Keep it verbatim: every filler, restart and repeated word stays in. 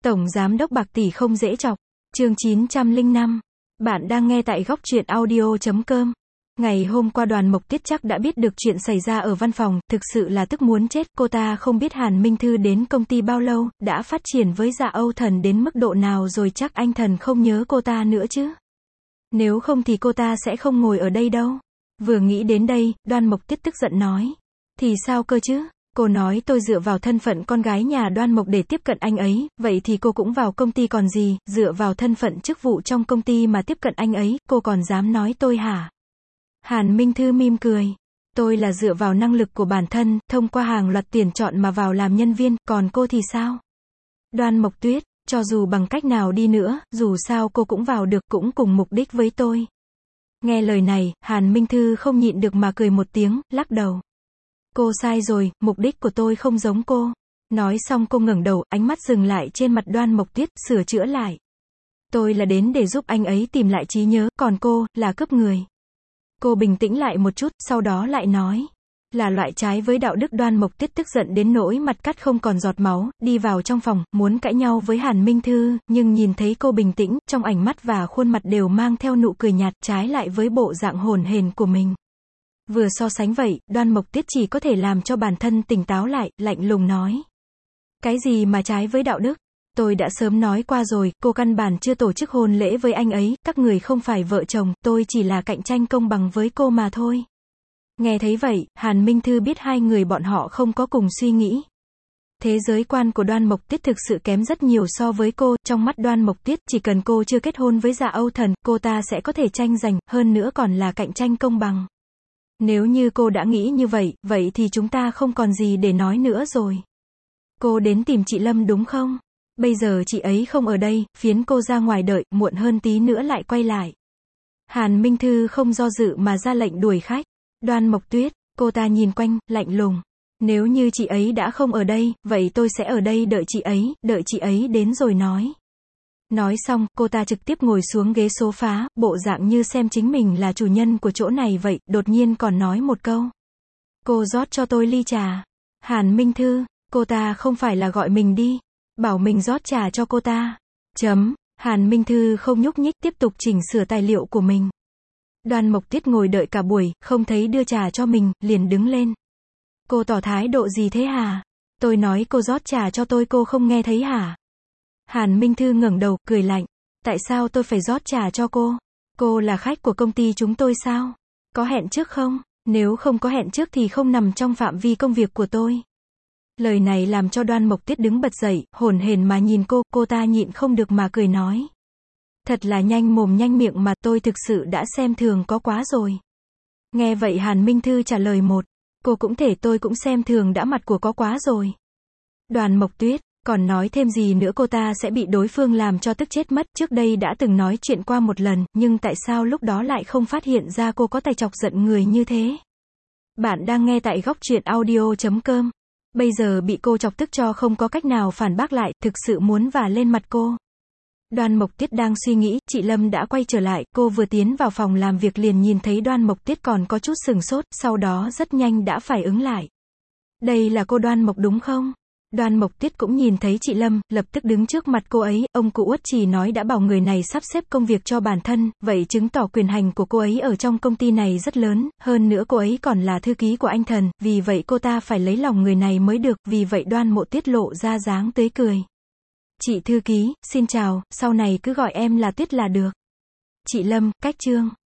Tổng giám đốc bạc tỷ không dễ chọc. Chương chín trăm lẻ năm. Bạn đang nghe tại góc truyện audio chấm com. Ngày hôm qua Đoàn Mộc Tiết chắc đã biết được chuyện xảy ra ở văn phòng, thực sự là tức muốn chết, cô ta không biết Hàn Minh Thư đến công ty bao lâu, đã phát triển với Dạ Âu Thần đến mức độ nào rồi, chắc anh Thần không nhớ cô ta nữa chứ. Nếu không thì cô ta sẽ không ngồi ở đây đâu. Vừa nghĩ đến đây, Đoan Mộc Tiết tức giận nói. Thì sao cơ chứ? Cô nói tôi dựa vào thân phận con gái nhà Đoan Mộc để tiếp cận anh ấy, vậy thì cô cũng vào công ty còn gì, dựa vào thân phận chức vụ trong công ty mà tiếp cận anh ấy, cô còn dám nói tôi hả? Hàn Minh Thư mỉm cười. Tôi là dựa vào năng lực của bản thân, thông qua hàng loạt tuyển chọn mà vào làm nhân viên, còn cô thì sao? Đoan Mộc Tuyết, cho dù bằng cách nào đi nữa, dù sao cô cũng vào được, cũng cùng mục đích với tôi. Nghe lời này, Hàn Minh Thư không nhịn được mà cười một tiếng, lắc đầu. Cô sai rồi, mục đích của tôi không giống cô. Nói xong cô ngẩng đầu, ánh mắt dừng lại trên mặt Đoan Mộc Tuyết, sửa chữa lại. Tôi là đến để giúp anh ấy tìm lại trí nhớ, còn cô, là cướp người. Cô bình tĩnh lại một chút, sau đó lại nói. Là loại trái với đạo đức. Đoan Mộc Tuyết tức giận đến nỗi mặt cắt không còn giọt máu, đi vào trong phòng, muốn cãi nhau với Hàn Minh Thư, nhưng nhìn thấy cô bình tĩnh, trong ánh mắt và khuôn mặt đều mang theo nụ cười nhạt, trái lại với bộ dạng hồn hển của mình. Vừa so sánh vậy, Đoan Mộc Tuyết chỉ có thể làm cho bản thân tỉnh táo lại, lạnh lùng nói. Cái gì mà trái với đạo đức? Tôi đã sớm nói qua rồi, cô căn bản chưa tổ chức hôn lễ với anh ấy, các người không phải vợ chồng, tôi chỉ là cạnh tranh công bằng với cô mà thôi. Nghe thấy vậy, Hàn Minh Thư biết hai người bọn họ không có cùng suy nghĩ. Thế giới quan của Đoan Mộc Tuyết thực sự kém rất nhiều so với cô, trong mắt Đoan Mộc Tuyết, chỉ cần cô chưa kết hôn với Dạ Âu Thần, cô ta sẽ có thể tranh giành, hơn nữa còn là cạnh tranh công bằng. Nếu như cô đã nghĩ như vậy, vậy thì chúng ta không còn gì để nói nữa rồi. Cô đến tìm chị Lâm đúng không? Bây giờ chị ấy không ở đây, phiến cô ra ngoài đợi, muộn hơn tí nữa lại quay lại. Hàn Minh Thư không do dự mà ra lệnh đuổi khách. Đoan Mộc Tuyết, cô ta nhìn quanh, lạnh lùng. Nếu như chị ấy đã không ở đây, vậy tôi sẽ ở đây đợi chị ấy, đợi chị ấy đến rồi nói. Nói xong, cô ta trực tiếp ngồi xuống ghế sofa, bộ dạng như xem chính mình là chủ nhân của chỗ này vậy, đột nhiên còn nói một câu. Cô rót cho tôi ly trà. Hàn Minh Thư, cô ta không phải là gọi mình đi, bảo mình rót trà cho cô ta. Chấm, Hàn Minh Thư không nhúc nhích, tiếp tục chỉnh sửa tài liệu của mình. Đoan Mộc Tuyết ngồi đợi cả buổi, không thấy đưa trà cho mình, liền đứng lên. Cô tỏ thái độ gì thế hả? Tôi nói cô rót trà cho tôi cô không nghe thấy hả? Hàn Minh Thư ngẩng đầu, cười lạnh. Tại sao tôi phải rót trà cho cô? Cô là khách của công ty chúng tôi sao? Có hẹn trước không? Nếu không có hẹn trước thì không nằm trong phạm vi công việc của tôi. Lời này làm cho Đoan Mộc Tuyết đứng bật dậy, hồn hển mà nhìn cô, cô ta nhịn không được mà cười nói. Thật là nhanh mồm nhanh miệng mà, tôi thực sự đã xem thường có quá rồi. Nghe vậy Hàn Minh Thư trả lời một. Cô cũng thể tôi cũng xem thường đã mặt của có quá rồi. Đoan Mộc Tuyết, còn nói thêm gì nữa cô ta sẽ bị đối phương làm cho tức chết mất, trước đây đã từng nói chuyện qua một lần, nhưng tại sao lúc đó lại không phát hiện ra cô có tài chọc giận người như thế? Bạn đang nghe tại góc truyện audio chấm com. Bây giờ bị cô chọc tức cho không có cách nào phản bác lại, thực sự muốn vả lên mặt cô. Đoan Mộc Tuyết đang suy nghĩ, chị Lâm đã quay trở lại, cô vừa tiến vào phòng làm việc liền nhìn thấy Đoan Mộc Tuyết còn có chút sừng sốt, sau đó rất nhanh đã phải ứng lại. Đây là cô Đoan Mộc đúng không? Đoan Mộc Tuyết cũng nhìn thấy chị Lâm, lập tức đứng trước mặt cô ấy, ông cụ Uất chỉ nói đã bảo người này sắp xếp công việc cho bản thân, vậy chứng tỏ quyền hành của cô ấy ở trong công ty này rất lớn, hơn nữa cô ấy còn là thư ký của anh Thần, vì vậy cô ta phải lấy lòng người này mới được, vì vậy Đoan Mộ Tuyết lộ ra dáng tươi cười. Chị thư ký, xin chào, sau này cứ gọi em là Tuyết là được. Chị Lâm, cách chương.